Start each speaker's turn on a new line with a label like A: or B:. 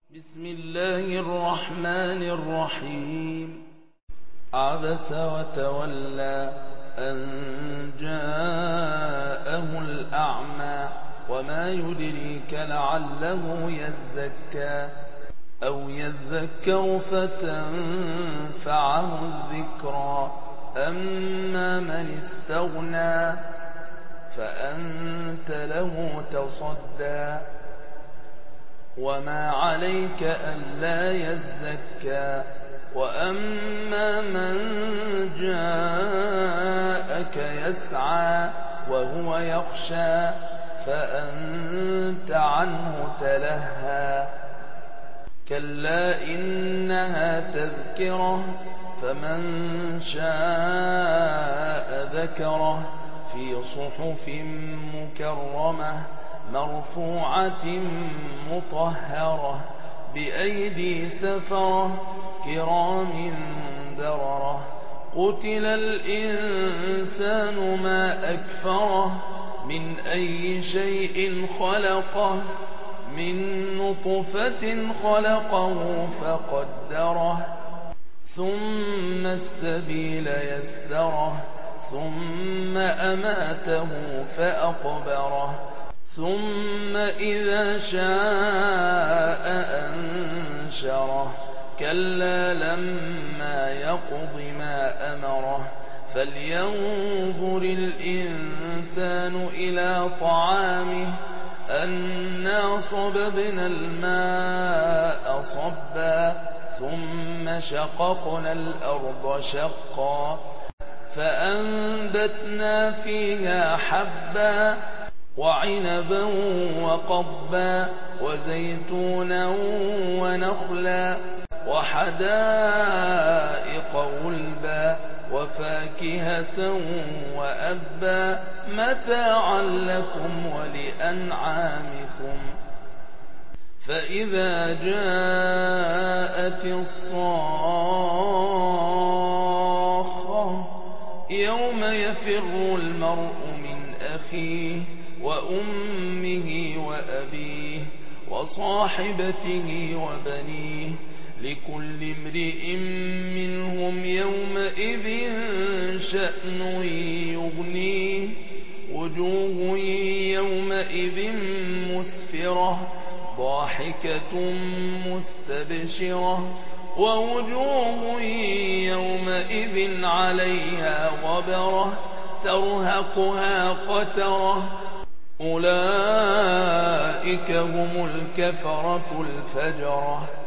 A: بسم الله الرحمن الرحيم. عبس وتولى أن جاءه الأعمى وما يدريك لعله يزكى أو يذكر فتنفعه الذكرى أما من استغنى فأنت له تصدى وما عليك ألا يزكى وأما من جاءك يسعى وهو يخشى فأنت عنه تلهى كلا إنها تذكرة فمن شاء ذكره في صحف مكرمة مرفوعة مطهرة بأيدي سفرة كرام بررة قتل الإنسان ما أكفره من أي شيء خلقه من نطفة خلقه فقدره ثم السبيل يسره ثم أماته فأقبره ثم إذا شاء أنشره كلا لما يقض ما أمره فلينظر الإنسان إلى طعامه أنا صببنا الماء صبا ثم شققنا الأرض شقا فأنبتنا فيها حبا وعنبا وقضبا وزيتونا ونخلا وحدائق غلبا وفاكهة وأبا متاعا لكم ولأنعامكم فإذا جاءت الصاخة يوم يفر المرء من أخيه وأمه وأبيه وصاحبته وبنيه لكل امرئ منهم يومئذ شأن يغنيه وجوه يومئذ مسفرة ضاحكة مستبشرة ووجوه يومئذ عليها غبرة ترهقها قترة أولئك هم الكفرة الفجرة